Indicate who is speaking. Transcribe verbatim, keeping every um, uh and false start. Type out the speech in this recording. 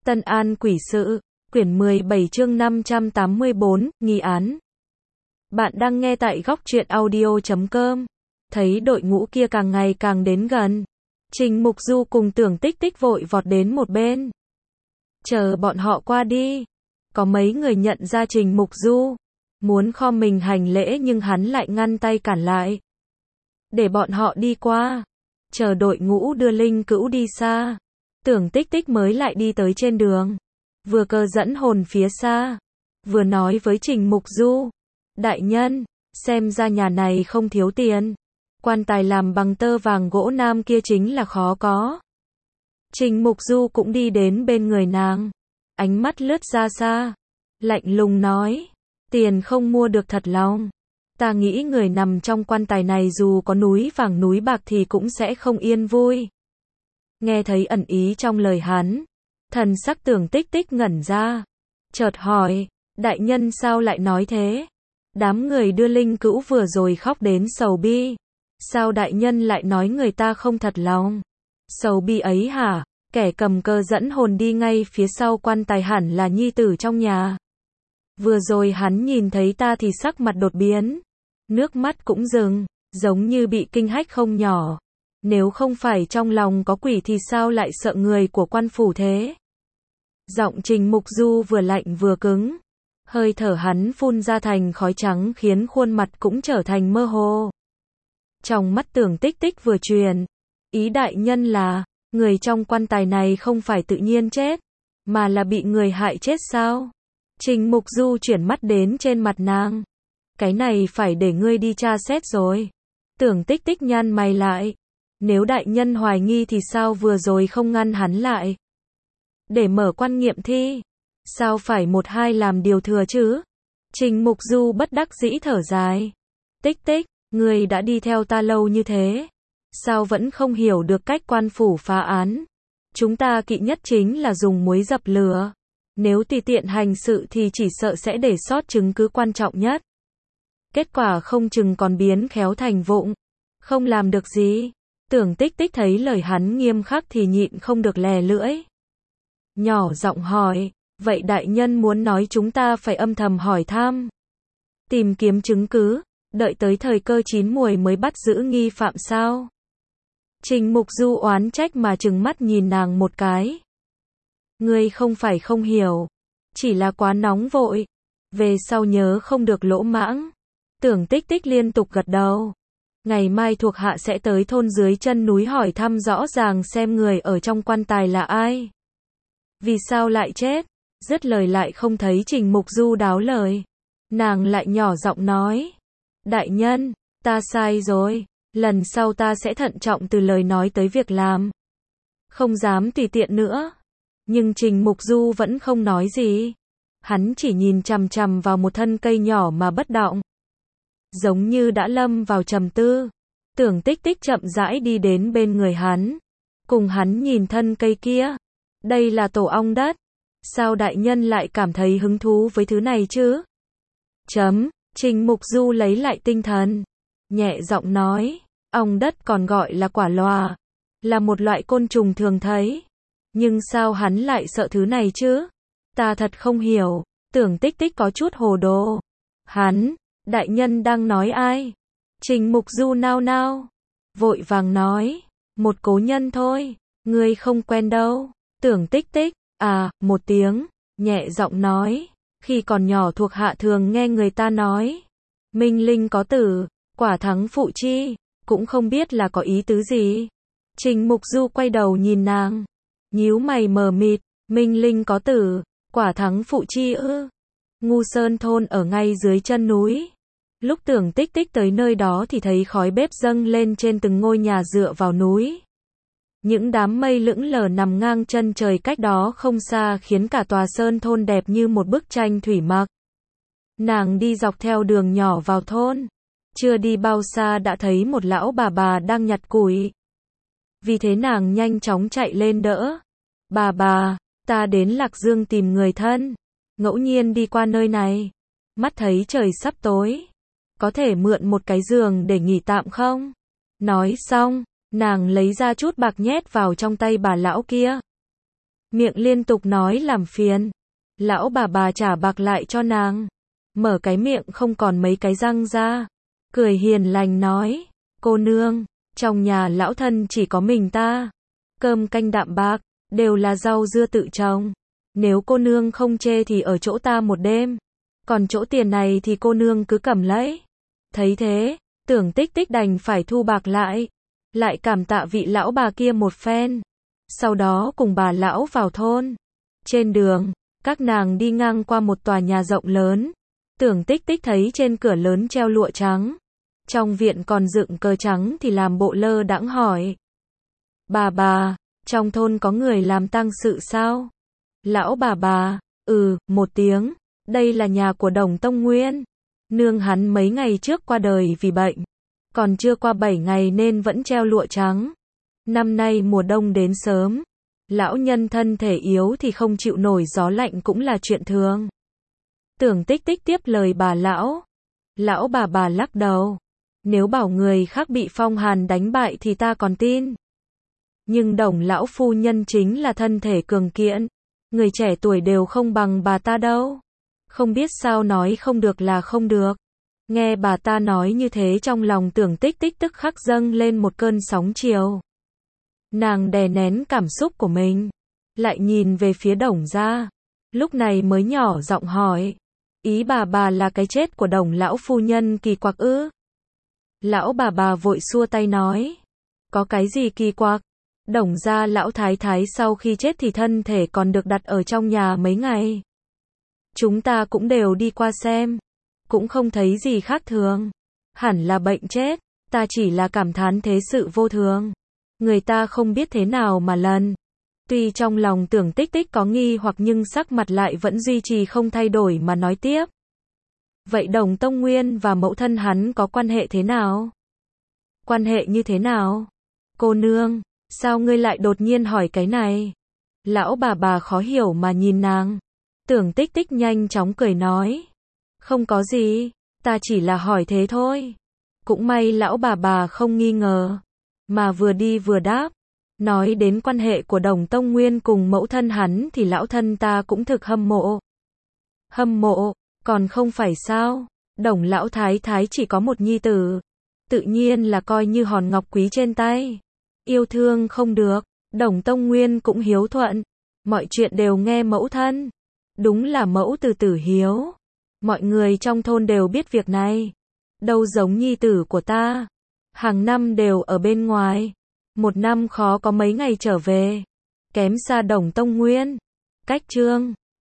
Speaker 1: Tân An Quỷ Sự, quyển mười bảy chương năm trăm tám mươi bốn, nghi án. Bạn đang nghe tại góc truyện audio chấm com. Thấy đội ngũ kia càng ngày càng đến gần. Trình Mục Du cùng Tưởng Tích Tích vội vọt đến một bên. Chờ bọn họ qua đi. Có mấy người nhận ra Trình Mục Du. Muốn khom mình hành lễ nhưng hắn lại ngăn tay cản lại. Để bọn họ đi qua. Chờ đội ngũ đưa linh cữu đi xa. Tưởng Tích Tích mới lại đi tới trên đường. Vừa cơ dẫn hồn phía xa. Vừa nói với Trình Mục Du. Đại nhân, xem ra nhà này không thiếu tiền. Quan tài làm bằng tơ vàng gỗ nam kia chính là khó có. Trình Mục Du cũng đi đến bên người nàng. Ánh mắt lướt ra xa. Lạnh lùng nói. Tiền không mua được thật lòng. Ta nghĩ người nằm trong quan tài này dù có núi vàng núi bạc thì cũng sẽ không yên vui. Nghe thấy ẩn ý trong lời hắn. Thần sắc Tưởng Tích Tích ngẩn ra. Chợt hỏi. Đại nhân sao lại nói thế? Đám người đưa linh cữu vừa rồi khóc đến sầu bi. Sao đại nhân lại nói người ta không thật lòng? Sầu bi ấy hả? Kẻ cầm cơ dẫn hồn đi ngay phía sau quan tài hẳn là nhi tử trong nhà. Vừa rồi hắn nhìn thấy ta thì sắc mặt đột biến. Nước mắt cũng dừng, giống như bị kinh hách không nhỏ. Nếu không phải trong lòng có quỷ thì sao lại sợ người của quan phủ thế? Giọng Trình Mục Du vừa lạnh vừa cứng. Hơi thở hắn phun ra thành khói trắng khiến khuôn mặt cũng trở thành mơ hồ. Trong mắt Tưởng Tích Tích vừa truyền. Ý đại nhân là, người trong quan tài này không phải tự nhiên chết, mà là bị người hại chết sao? Trình Mục Du chuyển mắt đến trên mặt nàng. Cái này phải để ngươi đi tra xét rồi. Tưởng Tích Tích nhăn mày lại. Nếu đại nhân hoài nghi thì sao vừa rồi không ngăn hắn lại? Để mở quan nghiệm thi. Sao phải một hai làm điều thừa chứ? Trình Mục Du bất đắc dĩ thở dài. Tích Tích, ngươi đã đi theo ta lâu như thế. Sao vẫn không hiểu được cách quan phủ phá án? Chúng ta kỵ nhất chính là dùng muối dập lửa. Nếu tùy tiện hành sự thì chỉ sợ sẽ để sót chứng cứ quan trọng nhất. Kết quả không chừng còn biến khéo thành vụng. Không làm được gì. Tưởng Tích Tích thấy lời hắn nghiêm khắc thì nhịn không được lè lưỡi. Nhỏ giọng hỏi. Vậy đại nhân muốn nói chúng ta phải âm thầm hỏi thăm. Tìm kiếm chứng cứ. Đợi tới thời cơ chín muồi mới bắt giữ nghi phạm sao? Trình Mục Du oán trách mà trừng mắt nhìn nàng một cái. Ngươi không phải không hiểu. Chỉ là quá nóng vội. Về sau nhớ không được lỗ mãng. Tưởng Tích Tích liên tục gật đầu. Ngày mai thuộc hạ sẽ tới thôn dưới chân núi hỏi thăm rõ ràng xem người ở trong quan tài là ai. Vì sao lại chết? Dứt lời lại không thấy Trình Mục Du đáo lời. Nàng lại nhỏ giọng nói. Đại nhân, ta sai rồi. Lần sau ta sẽ thận trọng từ lời nói tới việc làm. Không dám tùy tiện nữa. Nhưng Trình Mục Du vẫn không nói gì. Hắn chỉ nhìn chằm chằm vào một thân cây nhỏ mà bất động. Giống như đã lâm vào trầm tư. Tưởng Tích Tích chậm rãi đi đến bên người hắn. Cùng hắn nhìn thân cây kia. Đây là tổ ong đất. Sao đại nhân lại cảm thấy hứng thú với thứ này chứ? Chấm, Trình Mục Du lấy lại tinh thần. Nhẹ giọng nói. Ong đất còn gọi là quả lòa. Là một loại côn trùng thường thấy. Nhưng sao hắn lại sợ thứ này chứ? Ta thật không hiểu. Tưởng Tích Tích có chút hồ đồ. Hắn, đại nhân đang nói ai? Trình Mục Du nao nao. Vội vàng nói. Một cố nhân thôi. Ngươi không quen đâu. Tưởng Tích Tích. À, một tiếng. Nhẹ giọng nói. Khi còn nhỏ thuộc hạ thường nghe người ta nói. Minh linh có tử. Quả thắng phụ chi. Cũng không biết là có ý tứ gì. Trình Mục Du quay đầu nhìn nàng. Nhíu mày mờ mịt. Minh linh có tử. Quả thắng phụ chi ư? Ngu Sơn thôn ở ngay dưới chân núi. Lúc Tưởng Tích Tích tới nơi đó thì thấy khói bếp dâng lên trên từng ngôi nhà dựa vào núi. Những đám mây lững lờ nằm ngang chân trời cách đó không xa khiến cả tòa sơn thôn đẹp như một bức tranh thủy mặc. Nàng đi dọc theo đường nhỏ vào thôn. Chưa đi bao xa đã thấy một lão bà bà đang nhặt củi. Vì thế nàng nhanh chóng chạy lên đỡ. Bà bà, ta đến Lạc Dương tìm người thân. Ngẫu nhiên đi qua nơi này. Mắt thấy trời sắp tối. Có thể mượn một cái giường để nghỉ tạm không? Nói xong, nàng lấy ra chút bạc nhét vào trong tay bà lão kia. miệng liên tục nói làm phiền. Lão bà bà trả bạc lại cho nàng, mở cái miệng không còn mấy cái răng ra, cười hiền lành nói, cô nương, trong nhà lão thân chỉ có mình ta, cơm canh đạm bạc, đều là rau dưa tự trồng, nếu cô nương không chê thì ở chỗ ta một đêm, còn chỗ tiền này thì cô nương cứ cầm lấy. Thấy thế, Tưởng Tích Tích đành phải thu bạc lại, lại cảm tạ vị lão bà kia một phen, sau đó cùng bà lão vào thôn. Trên đường, các nàng đi ngang qua một tòa nhà rộng lớn, Tưởng Tích Tích thấy trên cửa lớn treo lụa trắng, trong viện còn dựng cờ trắng thì làm bộ lơ đãng hỏi. Bà bà, trong thôn có người làm tang sự sao? Lão bà bà, ừ, một tiếng, đây là nhà của Đồng Tông Nguyên. Nương hắn mấy ngày trước qua đời vì bệnh, còn chưa qua bảy ngày nên vẫn treo lụa trắng. Năm nay mùa đông đến sớm, lão nhân thân thể yếu thì không chịu nổi gió lạnh cũng là chuyện thường. Tưởng Tích Tích tiếp lời bà lão. Lão bà bà lắc đầu. Nếu bảo người khác bị phong hàn đánh bại thì ta còn tin. Nhưng Đồng lão phu nhân chính là thân thể cường kiện, người trẻ tuổi đều không bằng bà ta đâu. Không biết sao nói không được là không được. Nghe bà ta nói như thế trong lòng Tưởng Tích Tích tức khắc dâng lên một cơn sóng chiều. Nàng đè nén cảm xúc của mình, lại nhìn về phía Đồng gia, lúc này mới nhỏ giọng hỏi, ý bà bà là cái chết của Đồng lão phu nhân kỳ quặc ư? Lão bà bà vội xua tay nói, có cái gì kỳ quặc? Đồng gia lão thái thái sau khi chết thì thân thể còn được đặt ở trong nhà mấy ngày. Chúng ta cũng đều đi qua xem, cũng không thấy gì khác thường, hẳn là bệnh chết, ta chỉ là cảm thán thế sự vô thường. Người ta không biết thế nào mà lần. Tuy trong lòng Tưởng Tích Tích có nghi hoặc nhưng sắc mặt lại vẫn duy trì không thay đổi mà nói tiếp. Vậy Đồng Tông Nguyên và mẫu thân hắn có quan hệ thế nào? Quan hệ như thế nào? Cô nương, sao ngươi lại đột nhiên hỏi cái này? Lão bà bà khó hiểu mà nhìn nàng. Tưởng Tích Tích nhanh chóng cười nói. Không có gì, ta chỉ là hỏi thế thôi. Cũng may lão bà bà không nghi ngờ, mà vừa đi vừa đáp. Nói đến quan hệ của Đồng Tông Nguyên cùng mẫu thân hắn thì lão thân ta cũng thực hâm mộ. Hâm mộ, còn không phải sao? Đồng lão thái thái chỉ có một nhi tử, tự nhiên là coi như hòn ngọc quý trên tay. Yêu thương không được, Đồng Tông Nguyên cũng hiếu thuận, mọi chuyện đều nghe mẫu thân. Đúng là mẫu từ tử hiếu. Mọi người trong thôn đều biết việc này. Đâu giống nhi tử của ta, hàng năm đều ở bên ngoài, một năm khó có mấy ngày trở về, kém xa Đồng Tông Nguyên. Cách chương